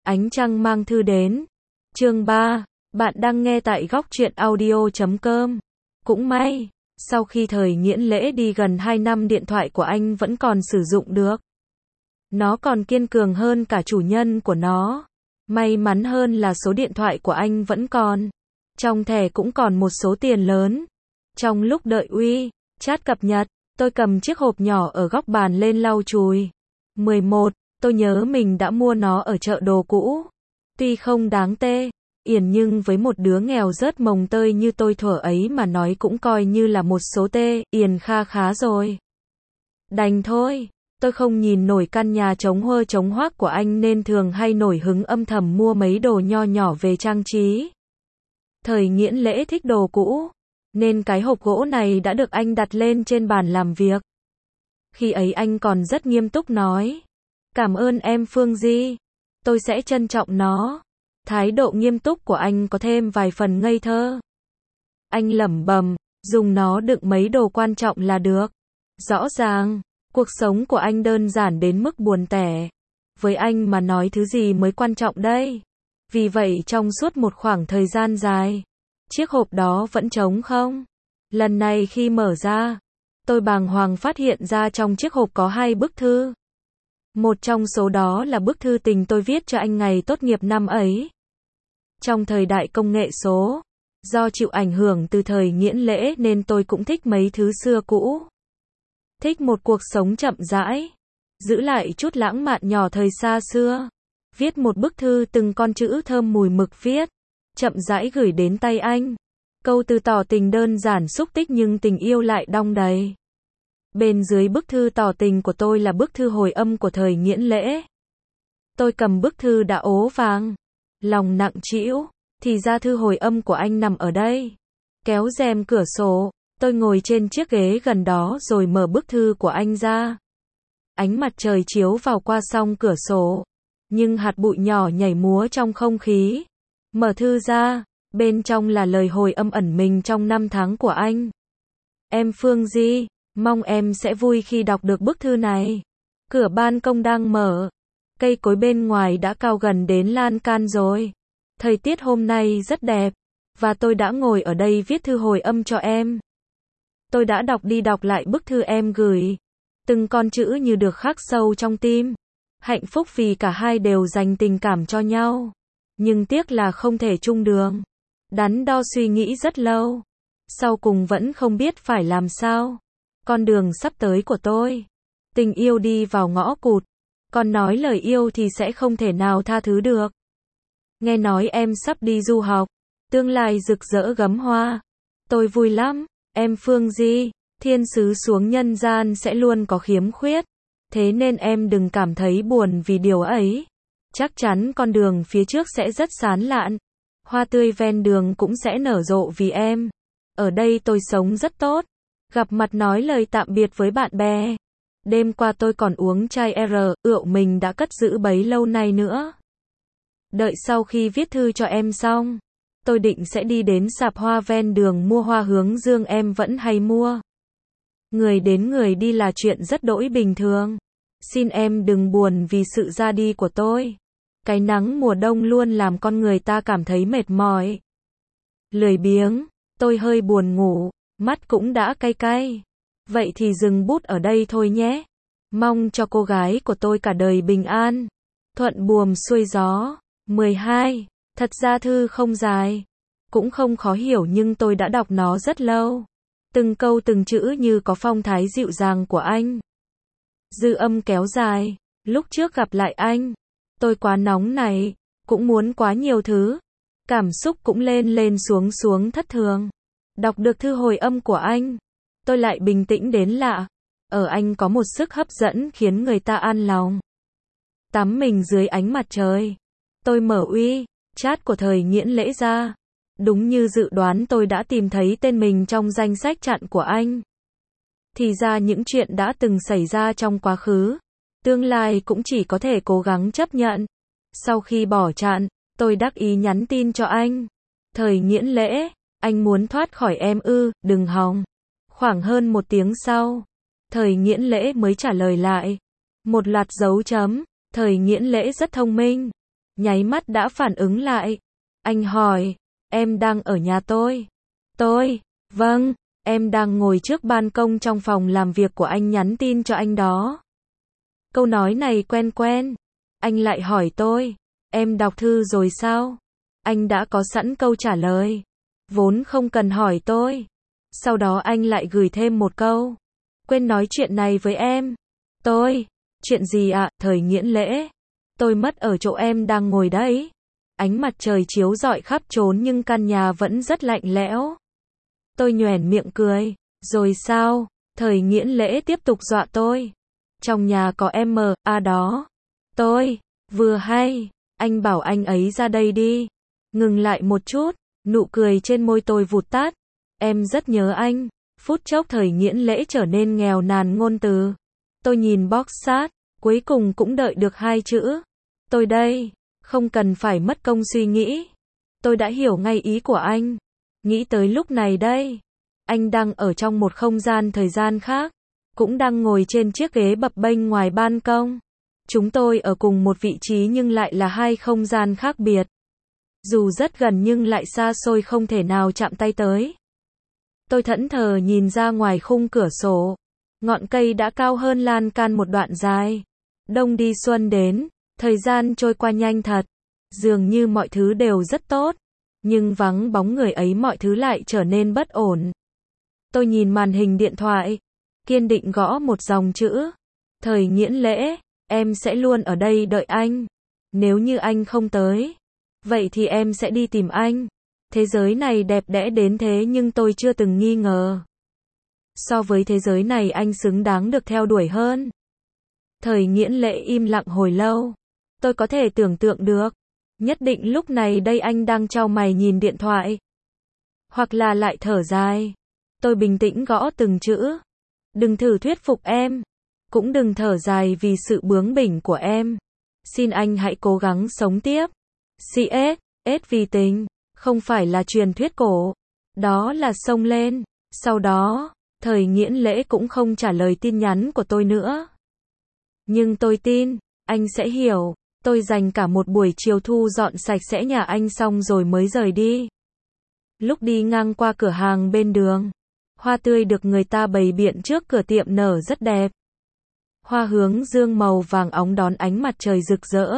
Ánh trăng mang thư đến. Chương 3. Bạn đang nghe tại góc truyện audio.com. Cũng may, sau khi Thời Nghiễn Lễ đi gần 2 năm điện thoại của anh vẫn còn sử dụng được. Nó còn kiên cường hơn cả chủ nhân của nó. May mắn hơn là số điện thoại của anh vẫn còn. Trong thẻ cũng còn một số tiền lớn. Trong lúc đợi WeChat cập nhật, tôi cầm chiếc hộp nhỏ ở góc bàn lên lau chùi. 11. Tôi nhớ mình đã mua nó ở chợ đồ cũ. Tuy không đáng tê yển nhưng với một đứa nghèo rớt mồng tơi như tôi thuở ấy mà nói cũng coi như là một số tê yển kha khá rồi. Đành thôi, tôi không nhìn nổi căn nhà trống huơ trống hoác của anh nên thường hay nổi hứng âm thầm mua mấy đồ nho nhỏ về trang trí. Thời Nghiễn Lễ thích đồ cũ, nên cái hộp gỗ này đã được anh đặt lên trên bàn làm việc. Khi ấy anh còn rất nghiêm túc nói: "Cảm ơn em Phương Di, tôi sẽ trân trọng nó." Thái độ nghiêm túc của anh có thêm vài phần ngây thơ. Anh lẩm bẩm, dùng nó đựng mấy đồ quan trọng là được. Rõ ràng, cuộc sống của anh đơn giản đến mức buồn tẻ. Với anh mà nói thứ gì mới quan trọng đây? Vì vậy trong suốt một khoảng thời gian dài, chiếc hộp đó vẫn trống không. Lần này khi mở ra, tôi bàng hoàng phát hiện ra trong chiếc hộp có 2 bức thư. Một trong số đó là bức thư tình tôi viết cho anh ngày tốt nghiệp năm ấy. Trong thời đại công nghệ số, do chịu ảnh hưởng từ Thời Nghiễn Lễ nên tôi cũng thích mấy thứ xưa cũ. Thích một cuộc sống chậm rãi, giữ lại chút lãng mạn nhỏ thời xa xưa. Viết một bức thư từng con chữ thơm mùi mực viết, chậm rãi gửi đến tay anh. Câu từ tỏ tình đơn giản xúc tích nhưng tình yêu lại đong đầy. Bên dưới bức thư tỏ tình của tôi là bức thư hồi âm của Thời Nghiễn Lễ. Tôi cầm bức thư đã ố vàng, lòng nặng trĩu, thì ra thư hồi âm của anh nằm ở đây. Kéo rèm cửa sổ, tôi ngồi trên chiếc ghế gần đó rồi mở bức thư của anh ra. Ánh mặt trời chiếu vào qua song cửa sổ, nhưng hạt bụi nhỏ nhảy múa trong không khí. Mở thư ra, bên trong là lời hồi âm ẩn mình trong năm tháng của anh. Em Phương Di, mong em sẽ vui khi đọc được bức thư này. Cửa ban công đang mở. Cây cối bên ngoài đã cao gần đến lan can rồi. Thời tiết hôm nay rất đẹp. Và tôi đã ngồi ở đây viết thư hồi âm cho em. Tôi đã đọc đi đọc lại bức thư em gửi. Từng con chữ như được khắc sâu trong tim. Hạnh phúc vì cả hai đều dành tình cảm cho nhau. Nhưng tiếc là không thể chung đường. Đắn đo suy nghĩ rất lâu. Sau cùng vẫn không biết phải làm sao. Con đường sắp tới của tôi. Tình yêu đi vào ngõ cụt. Còn nói lời yêu thì sẽ không thể nào tha thứ được. Nghe nói em sắp đi du học. Tương lai rực rỡ gấm hoa. Tôi vui lắm. Em Phương Di, thiên sứ xuống nhân gian sẽ luôn có khiếm khuyết. Thế nên em đừng cảm thấy buồn vì điều ấy. Chắc chắn con đường phía trước sẽ rất xán lạn. Hoa tươi ven đường cũng sẽ nở rộ vì em. Ở đây tôi sống rất tốt. Gặp mặt nói lời tạm biệt với bạn bè. Đêm qua tôi còn uống chai rượu mình đã cất giữ bấy lâu nay nữa. Đợi sau khi viết thư cho em xong, tôi định sẽ đi đến sạp hoa ven đường mua hoa hướng dương em vẫn hay mua. Người đến người đi là chuyện rất đỗi bình thường. Xin em đừng buồn vì sự ra đi của tôi. Cái nắng mùa đông luôn làm con người ta cảm thấy mệt mỏi. Lười biếng, tôi hơi buồn ngủ, mắt cũng đã cay cay. Vậy thì dừng bút ở đây thôi nhé. Mong cho cô gái của tôi cả đời bình an, thuận buồm xuôi gió. 12. Thật ra thư không dài, cũng không khó hiểu nhưng tôi đã đọc nó rất lâu. Từng câu từng chữ như có phong thái dịu dàng của anh. Dư âm kéo dài. Lúc trước gặp lại anh, tôi quá nóng này, cũng muốn quá nhiều thứ. Cảm xúc cũng lên lên xuống xuống thất thường. Đọc được thư hồi âm của anh, tôi lại bình tĩnh đến lạ. Ở anh có một sức hấp dẫn khiến người ta an lòng. Tắm mình dưới ánh mặt trời. Tôi mở WeChat của Thời Nghiễn Lễ ra. Đúng như dự đoán tôi đã tìm thấy tên mình trong danh sách chặn của anh. Thì ra những chuyện đã từng xảy ra trong quá khứ, tương lai cũng chỉ có thể cố gắng chấp nhận. Sau khi bỏ chặn, tôi đắc ý nhắn tin cho anh. Thời Nghiễn Lễ, anh muốn thoát khỏi em ư, đừng hòng. Khoảng hơn 1 tiếng sau, Thời Nghiễn Lễ mới trả lời lại. Một loạt dấu chấm. Thời Nghiễn Lễ rất thông minh. nháy mắt đã phản ứng lại. Anh hỏi, em đang ở nhà tôi? Tôi, vâng, em đang ngồi trước ban công trong phòng làm việc của anh nhắn tin cho anh đó. Câu nói này quen quen. Anh lại hỏi tôi, em đọc thư rồi sao? Anh đã có sẵn câu trả lời, vốn không cần hỏi tôi. Sau đó anh lại gửi thêm một câu, quên nói chuyện này với em. Tôi, chuyện gì ạ? Thời Nghiễn Lễ, tôi mất ở chỗ em đang ngồi đấy. Ánh mặt trời chiếu rọi khắp trốn nhưng căn nhà vẫn rất lạnh lẽo. Tôi nhoẻn miệng cười, rồi sao? Thời Nghiễn Lễ tiếp tục dọa tôi. Trong nhà có em đó. Tôi, vừa hay, anh bảo anh ấy ra đây đi. Ngừng lại một chút, nụ cười trên môi tôi vụt tắt. Em rất nhớ anh. Phút chốc Thời Nghiễn Lễ trở nên nghèo nàn ngôn từ. Tôi nhìn box sát, cuối cùng cũng đợi được hai chữ. Tôi đây, không cần phải mất công suy nghĩ. Tôi đã hiểu ngay ý của anh. Nghĩ tới lúc này đây, anh đang ở trong một không gian thời gian khác, cũng đang ngồi trên chiếc ghế bập bênh ngoài ban công. Chúng tôi ở cùng một vị trí nhưng lại là hai không gian khác biệt. Dù rất gần nhưng lại xa xôi không thể nào chạm tay tới. Tôi thẫn thờ nhìn ra ngoài khung cửa sổ. Ngọn cây đã cao hơn lan can một đoạn dài. Đông đi xuân đến, thời gian trôi qua nhanh thật. Dường như mọi thứ đều rất tốt. Nhưng vắng bóng người ấy mọi thứ lại trở nên bất ổn. Tôi nhìn màn hình điện thoại, kiên định gõ một dòng chữ. Thời Nghiễn Lễ, em sẽ luôn ở đây đợi anh. Nếu như anh không tới, vậy thì em sẽ đi tìm anh. Thế giới này đẹp đẽ đến thế nhưng tôi chưa từng nghi ngờ. So với thế giới này anh xứng đáng được theo đuổi hơn. Thời Nghiễn Lễ im lặng hồi lâu. Tôi có thể tưởng tượng được. Nhất định lúc này đây anh đang chau mày nhìn điện thoại. Hoặc là lại thở dài. Tôi bình tĩnh gõ từng chữ. Đừng thử thuyết phục em. Cũng đừng thở dài vì sự bướng bỉnh của em. Xin anh hãy cố gắng sống tiếp. CS vì tình, không phải là truyền thuyết cổ. Đó là xông lên. Sau đó, Thời Nghiễn Lễ cũng không trả lời tin nhắn của tôi nữa. Nhưng tôi tin, anh sẽ hiểu. Tôi dành cả một buổi chiều thu dọn sạch sẽ nhà anh xong rồi mới rời đi. Lúc đi ngang qua cửa hàng bên đường, hoa tươi được người ta bày biện trước cửa tiệm nở rất đẹp. Hoa hướng dương màu vàng óng đón ánh mặt trời rực rỡ.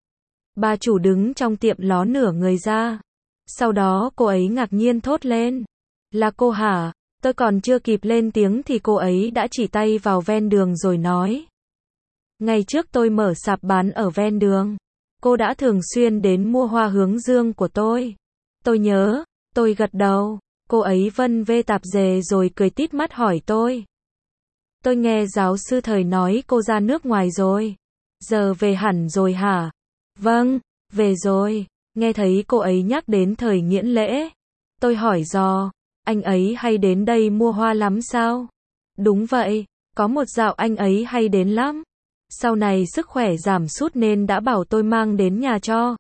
Bà chủ đứng trong tiệm ló nửa người ra. Sau đó cô ấy ngạc nhiên thốt lên. Là cô hả? Tôi còn chưa kịp lên tiếng thì cô ấy đã chỉ tay vào ven đường rồi nói. Ngày trước tôi mở sạp bán ở ven đường. Cô đã thường xuyên đến mua hoa hướng dương của tôi. Tôi nhớ, tôi gật đầu. Cô ấy vân vê tạp dề rồi cười tít mắt hỏi tôi. Tôi nghe giáo sư Thời nói cô ra nước ngoài rồi. Giờ về hẳn rồi hả? Vâng, về rồi. Nghe thấy cô ấy nhắc đến Thời Nghiễn Lễ. Tôi hỏi dò, anh ấy hay đến đây mua hoa lắm sao? Đúng vậy, có một dạo anh ấy hay đến lắm. Sau này sức khỏe giảm sút nên đã bảo tôi mang đến nhà cho.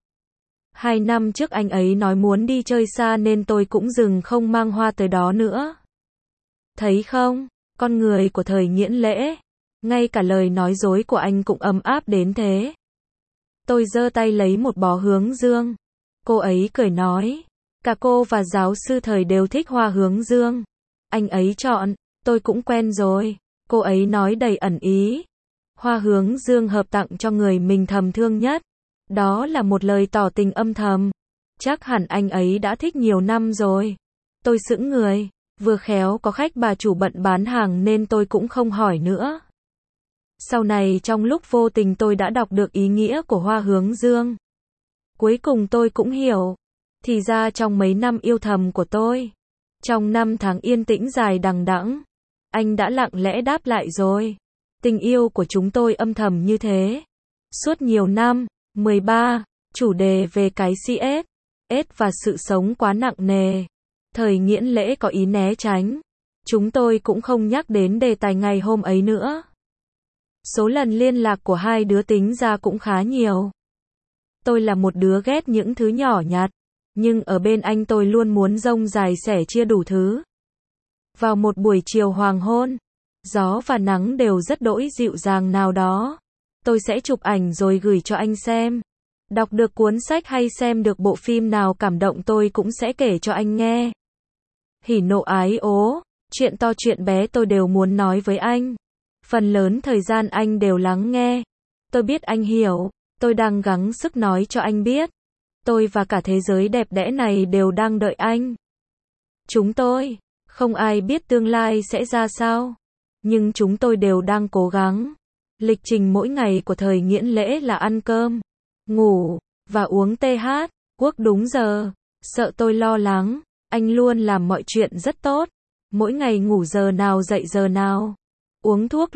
2 năm trước anh ấy nói muốn đi chơi xa nên tôi cũng dừng không mang hoa tới đó nữa. Thấy không, con người của Thời Nghiễn Lễ, ngay cả lời nói dối của anh cũng ấm áp đến thế. Tôi giơ tay lấy một bó hướng dương. Cô ấy cười nói, cả cô và giáo sư Thời đều thích hoa hướng dương. Anh ấy chọn, tôi cũng quen rồi. Cô ấy nói đầy ẩn ý. Hoa hướng dương hợp tặng cho người mình thầm thương nhất. Đó là một lời tỏ tình âm thầm. Chắc hẳn anh ấy đã thích nhiều năm rồi. Tôi sững người, vừa khéo có khách bà chủ bận bán hàng nên tôi cũng không hỏi nữa. Sau này trong lúc vô tình tôi đã đọc được ý nghĩa của hoa hướng dương. Cuối cùng tôi cũng hiểu. Thì ra trong mấy năm yêu thầm của tôi, trong 5 tháng yên tĩnh dài đằng đẵng, anh đã lặng lẽ đáp lại rồi. Tình yêu của chúng tôi âm thầm như thế. Suốt nhiều năm. 13. Chủ đề về cái CS và sự sống quá nặng nề. Thời Nghiễn Lễ có ý né tránh. Chúng tôi cũng không nhắc đến đề tài ngày hôm ấy nữa. Số lần liên lạc của hai đứa tính ra cũng khá nhiều. Tôi là một đứa ghét những thứ nhỏ nhặt. Nhưng ở bên anh tôi luôn muốn rông dài sẻ chia đủ thứ. Vào một buổi chiều hoàng hôn, gió và nắng đều rất đỗi dịu dàng nào đó. Tôi sẽ chụp ảnh rồi gửi cho anh xem. Đọc được cuốn sách hay xem được bộ phim nào cảm động tôi cũng sẽ kể cho anh nghe. Hỉ nộ ái ố, chuyện to chuyện bé tôi đều muốn nói với anh. Phần lớn thời gian anh đều lắng nghe. Tôi biết anh hiểu, tôi đang gắng sức nói cho anh biết. Tôi và cả thế giới đẹp đẽ này đều đang đợi anh. Chúng tôi, không ai biết tương lai sẽ ra sao. Nhưng chúng tôi đều đang cố gắng. Lịch trình mỗi ngày của thời Nghiễn Lễ là ăn cơm, ngủ, và uống TH, quốc đúng giờ. Sợ tôi lo lắng, anh luôn làm mọi chuyện rất tốt. Mỗi ngày ngủ giờ nào dậy giờ nào, uống thuốc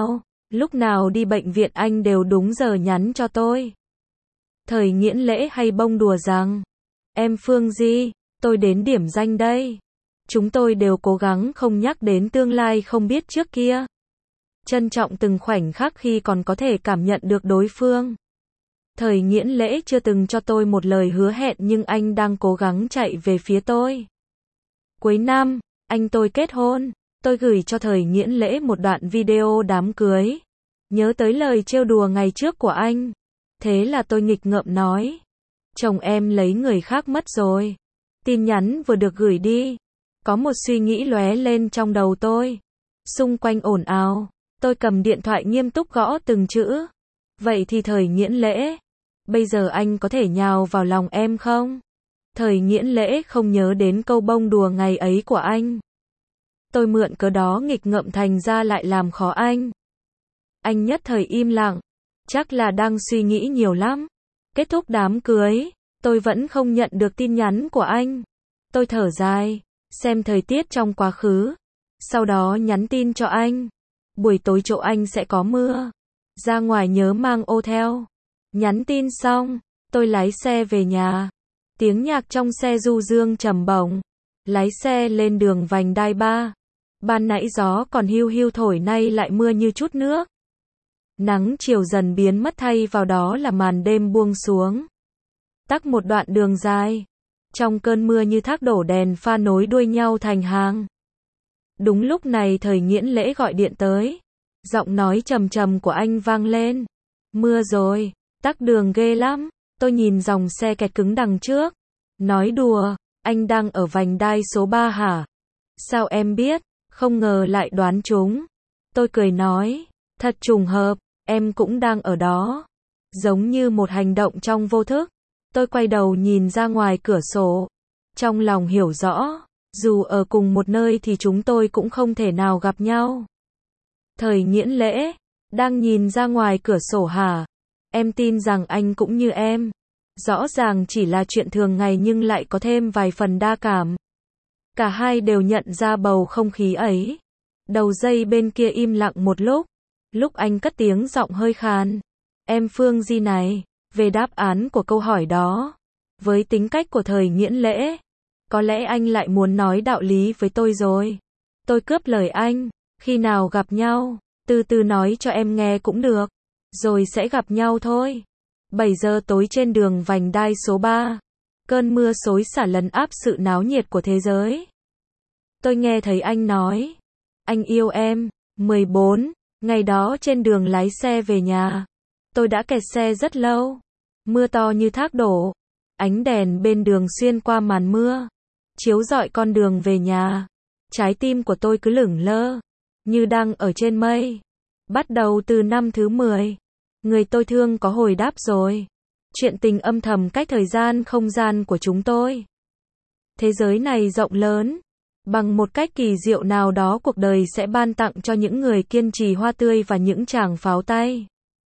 lúc nào đi bệnh viện anh đều đúng giờ nhắn cho tôi. Thời Nghiễn Lễ hay bông đùa rằng, em Phương Di, tôi đến điểm danh đây. Chúng tôi đều cố gắng không nhắc đến tương lai không biết trước kia. Trân trọng từng khoảnh khắc khi còn có thể cảm nhận được đối phương. Thời Nghiễn Lễ chưa từng cho tôi một lời hứa hẹn nhưng anh đang cố gắng chạy về phía tôi. Cuối năm, anh tôi kết hôn. Tôi gửi cho Thời Nghiễn Lễ một đoạn video đám cưới. Nhớ tới lời trêu đùa ngày trước của anh. Thế là tôi nghịch ngợm nói. Chồng em lấy người khác mất rồi. Tin nhắn vừa được gửi đi. Có một suy nghĩ lóe lên trong đầu tôi. Xung quanh ồn ào. Tôi cầm điện thoại nghiêm túc gõ từng chữ. Vậy thì Thời Nghiễn Lễ, bây giờ anh có thể nhào vào lòng em không? Thời Nghiễn Lễ không nhớ đến câu bông đùa ngày ấy của anh. Tôi mượn cớ đó nghịch ngợm thành ra lại làm khó anh. Anh nhất thời im lặng, chắc là đang suy nghĩ nhiều lắm. Kết thúc đám cưới, tôi vẫn không nhận được tin nhắn của anh. Tôi thở dài, xem thời tiết trong quá khứ, sau đó nhắn tin cho anh. Buổi tối chỗ anh sẽ có mưa. Ra ngoài nhớ mang ô theo. Nhắn tin xong, tôi lái xe về nhà. Tiếng nhạc trong xe du dương trầm bổng. Lái xe lên đường vành đai 3. Ban nãy gió còn hiu hiu thổi nay lại mưa như chút nước. Nắng chiều dần biến mất thay vào đó là màn đêm buông xuống. Tắc một đoạn đường dài. Trong cơn mưa như thác đổ đèn pha nối đuôi nhau thành hàng. Đúng lúc này Thời Nghiễn Lễ gọi điện tới. Giọng nói trầm trầm của anh vang lên. Mưa rồi, tắc đường ghê lắm. Tôi nhìn dòng xe kẹt cứng đằng trước. Nói đùa, anh đang ở vành đai số 3 hả? Sao em biết? Không ngờ lại đoán trúng. Tôi cười nói, thật trùng hợp, em cũng đang ở đó. Giống như một hành động trong vô thức. Tôi quay đầu nhìn ra ngoài cửa sổ. Trong lòng hiểu rõ, dù ở cùng một nơi thì chúng tôi cũng không thể nào gặp nhau. Thời Nghiễn Lễ, đang nhìn ra ngoài cửa sổ hả? Em tin rằng anh cũng như em. Rõ ràng chỉ là chuyện thường ngày nhưng lại có thêm vài phần đa cảm. Cả hai đều nhận ra bầu không khí ấy. Đầu dây bên kia im lặng một lúc. Lúc anh cất tiếng giọng hơi khàn. Em Phương Di này, về đáp án của câu hỏi đó. Với tính cách của Thời Nghiễn Lễ, có lẽ anh lại muốn nói đạo lý với tôi rồi. Tôi cướp lời anh. Khi nào gặp nhau, từ từ nói cho em nghe cũng được. Rồi sẽ gặp nhau thôi. 7 giờ tối trên đường vành đai số 3. Cơn mưa xối xả lấn áp sự náo nhiệt của thế giới. Tôi nghe thấy anh nói. Anh yêu em. 14. Ngày đó trên đường lái xe về nhà. Tôi đã kẹt xe rất lâu. Mưa to như thác đổ. Ánh đèn bên đường xuyên qua màn mưa. Chiếu rọi con đường về nhà. Trái tim của tôi cứ lửng lơ. Như đang ở trên mây. Bắt đầu từ năm thứ 10. Người tôi thương có hồi đáp rồi. Chuyện tình âm thầm cách thời gian không gian của chúng tôi. Thế giới này rộng lớn. Bằng một cách kỳ diệu nào đó cuộc đời sẽ ban tặng cho những người kiên trì hoa tươi và những tràng pháo tay.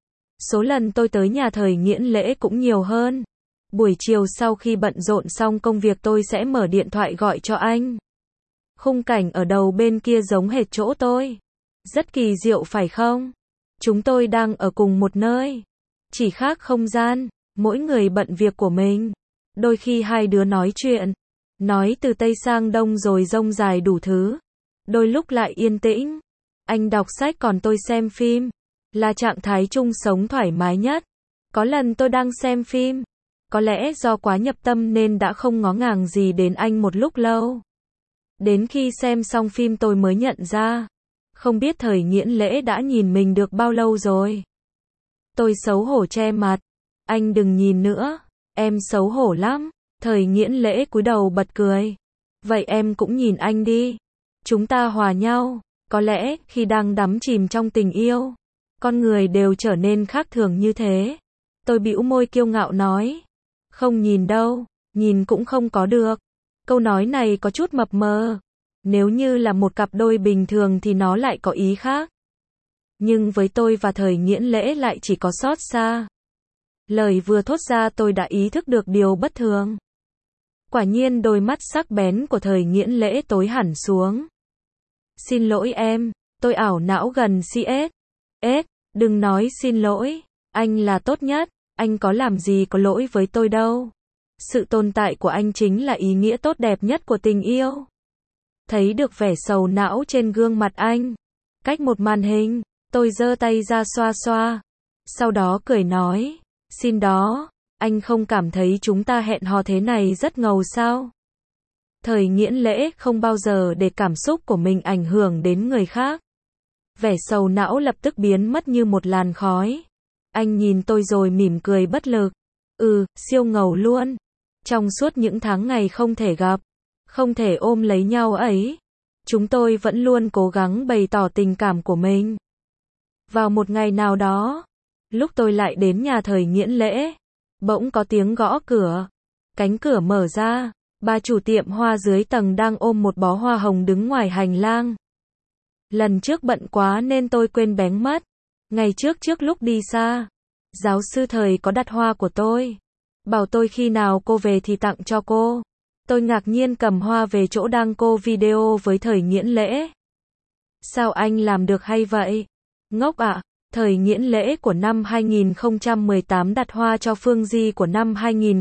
Số lần tôi tới nhà Thời Nghiễn Lễ cũng nhiều hơn. Buổi chiều sau khi bận rộn xong công việc tôi sẽ mở điện thoại gọi cho anh. Khung cảnh ở đầu bên kia giống hệt chỗ tôi. Rất kỳ diệu phải không? Chúng tôi đang ở cùng một nơi. Chỉ khác không gian, mỗi người bận việc của mình. Đôi khi hai đứa nói chuyện. Nói từ Tây sang Đông rồi rông dài đủ thứ. Đôi lúc lại yên tĩnh. Anh đọc sách còn tôi xem phim. Là trạng thái chung sống thoải mái nhất. Có lần tôi đang xem phim. Có lẽ do quá nhập tâm nên đã không ngó ngàng gì đến anh một lúc lâu. Đến khi xem xong phim tôi mới nhận ra. Không biết Thời Nghiễn Lễ đã nhìn mình được bao lâu rồi. Tôi xấu hổ che mặt. Anh đừng nhìn nữa, em xấu hổ lắm. Thời Nghiễn Lễ cúi đầu bật cười. Vậy em cũng nhìn anh đi. Chúng ta hòa nhau. Có lẽ, khi đang đắm chìm trong tình yêu, con người đều trở nên khác thường như thế. Tôi bĩu môi kiêu ngạo nói. Không nhìn đâu, nhìn cũng không có được. Câu nói này có chút mập mờ. Nếu như là một cặp đôi bình thường thì nó lại có ý khác. Nhưng với tôi và Thời Nghiễn Lễ lại chỉ có xót xa. Lời vừa thốt ra tôi đã ý thức được điều bất thường. Quả nhiên đôi mắt sắc bén của Thời Nghiễn Lễ tối hẳn xuống. Xin lỗi em, tôi ảo não gần CS. Đừng nói xin lỗi, anh là tốt nhất, anh có làm gì có lỗi với tôi đâu. Sự tồn tại của anh chính là ý nghĩa tốt đẹp nhất của tình yêu. Thấy được vẻ sầu não trên gương mặt anh. Cách một màn hình, tôi giơ tay ra xoa xoa. Sau đó cười nói, xin đó, anh không cảm thấy chúng ta hẹn hò thế này rất ngầu sao? Thời Nghiễn Lễ không bao giờ để cảm xúc của mình ảnh hưởng đến người khác. Vẻ sầu não lập tức biến mất như một làn khói. Anh nhìn tôi rồi mỉm cười bất lực. Siêu ngầu luôn. Trong suốt những tháng ngày không thể gặp, không thể ôm lấy nhau ấy, chúng tôi vẫn luôn cố gắng bày tỏ tình cảm của mình. Vào một ngày nào đó, lúc tôi lại đến nhà Thời Nghiễn Lễ, bỗng có tiếng gõ cửa. Cánh cửa mở ra, bà chủ tiệm hoa dưới tầng đang ôm một bó hoa hồng đứng ngoài hành lang. Lần trước bận quá nên tôi quên bén mất. Ngày trước lúc đi xa, giáo sư Thời có đặt hoa của tôi. Bảo tôi khi nào cô về thì tặng cho cô. Tôi ngạc nhiên cầm hoa về chỗ đang cô video với Thời Nghiễn Lễ. Sao anh làm được hay vậy? Ngốc ạ, Thời Nghiễn Lễ của năm 2018 đặt hoa cho Phương Di của năm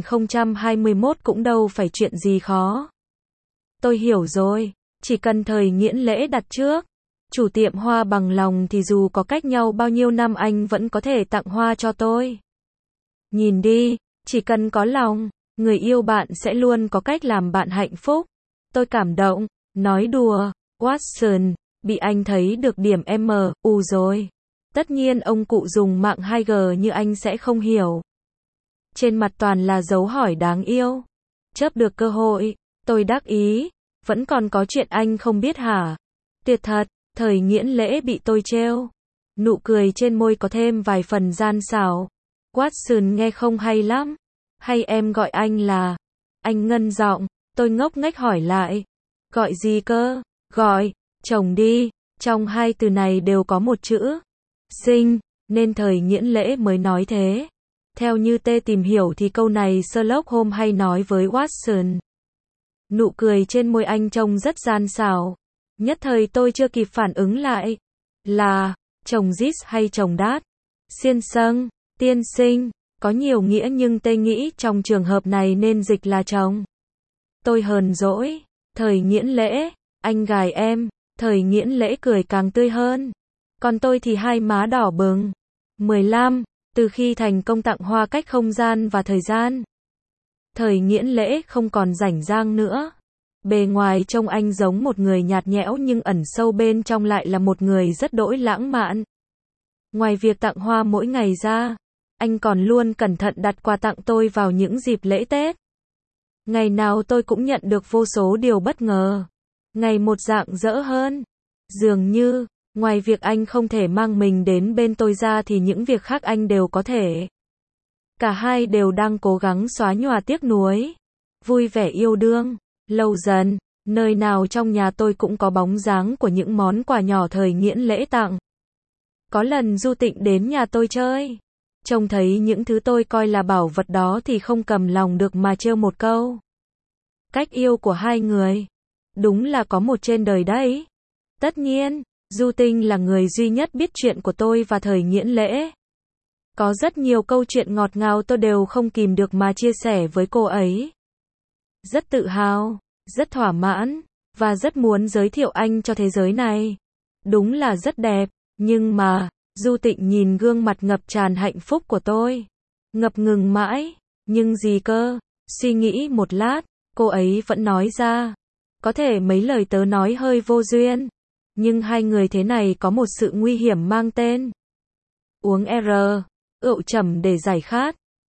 2021 cũng đâu phải chuyện gì khó. Tôi hiểu rồi, chỉ cần Thời Nghiễn Lễ đặt trước, chủ tiệm hoa bằng lòng thì dù có cách nhau bao nhiêu năm anh vẫn có thể tặng hoa cho tôi. Nhìn đi, chỉ cần có lòng, người yêu bạn sẽ luôn có cách làm bạn hạnh phúc. Tôi cảm động, nói đùa, Watson, bị anh thấy được điểm MU rồi. Tất nhiên ông cụ dùng mạng 2G như anh sẽ không hiểu. Trên mặt toàn là dấu hỏi đáng yêu. Chớp được cơ hội, tôi đắc ý, vẫn còn có chuyện anh không biết hả? Tuyệt thật, Thời Nghiễn Lễ bị tôi trêu. Nụ cười trên môi có thêm vài phần gian xảo. Watson nghe không hay lắm. Hay em gọi anh là... Anh ngân giọng, tôi ngốc nghếch hỏi lại. Gọi gì cơ? Gọi, chồng đi. Trong hai từ này đều có một chữ sinh, nên Thời Nghiễn Lễ mới nói thế. Theo như Tê tìm hiểu thì câu này Sherlock Holmes hay nói với Watson. Nụ cười trên môi anh trông rất gian xảo. Nhất thời tôi chưa kịp phản ứng lại. Là, chồng Jis hay chồng Đát? Xiên sâng, tiên sinh, có nhiều nghĩa nhưng Tê nghĩ trong trường hợp này nên dịch là chồng. Tôi hờn dỗi. Thời Nghiễn Lễ, anh gài em. Thời Nghiễn Lễ cười càng tươi hơn. Còn tôi thì hai má đỏ bừng. 15. Từ khi thành công tặng hoa cách không gian và thời gian, Thời Nghiễn Lễ không còn rảnh rang nữa. Bề ngoài trông anh giống một người nhạt nhẽo nhưng ẩn sâu bên trong lại là một người rất đỗi lãng mạn. Ngoài việc tặng hoa mỗi ngày ra, anh còn luôn cẩn thận đặt quà tặng tôi vào những dịp lễ Tết. Ngày nào tôi cũng nhận được vô số điều bất ngờ. Ngày một rạng rỡ hơn. Dường như, ngoài việc anh không thể mang mình đến bên tôi ra thì những việc khác anh đều có thể. Cả hai đều đang cố gắng xóa nhòa tiếc nuối. Vui vẻ yêu đương. Lâu dần, nơi nào trong nhà tôi cũng có bóng dáng của những món quà nhỏ Thời Nghiễn Lễ tặng. Có lần Du Tịnh đến nhà tôi chơi. Trông thấy những thứ tôi coi là bảo vật đó thì không cầm lòng được mà trêu một câu. Cách yêu của hai người. Đúng là có một trên đời đấy. Tất nhiên, Du Tinh là người duy nhất biết chuyện của tôi và Thời Nghiễn Lễ. Có rất nhiều câu chuyện ngọt ngào tôi đều không kìm được mà chia sẻ với cô ấy. Rất tự hào, rất thỏa mãn, và rất muốn giới thiệu anh cho thế giới này. Đúng là rất đẹp, nhưng mà, Du Tịnh nhìn gương mặt ngập tràn hạnh phúc của tôi. Ngập ngừng mãi, nhưng gì cơ? Suy nghĩ một lát, cô ấy vẫn nói ra. Có thể mấy lời tớ nói hơi vô duyên, nhưng hai người thế này có một sự nguy hiểm mang tên uống rượu trầm để giải khát.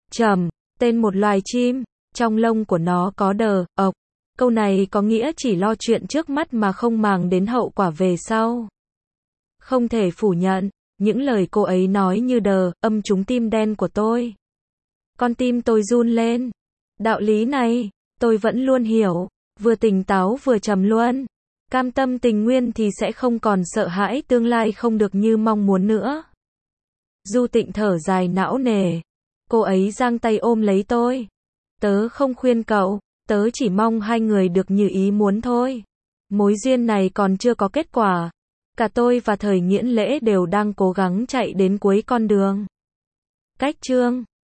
Trầm, tên một loài chim, trong lông của nó có đờ, ộc. Câu này có nghĩa chỉ lo chuyện trước mắt mà không màng đến hậu quả về sau. Không thể phủ nhận, những lời cô ấy nói như đờ, âm trúng tim đen của tôi. Con tim tôi run lên. Đạo lý này, tôi vẫn luôn hiểu, vừa tỉnh táo vừa trầm luân. Cam tâm tình nguyên thì sẽ không còn sợ hãi tương lai không được như mong muốn nữa. Du Tịnh thở dài não nề. Cô ấy giang tay ôm lấy tôi. Tớ không khuyên cậu, tớ chỉ mong hai người được như ý muốn thôi. Mối duyên này còn chưa có kết quả. Cả tôi và Thời Nghiễn Lễ đều đang cố gắng chạy đến cuối con đường. Cách chương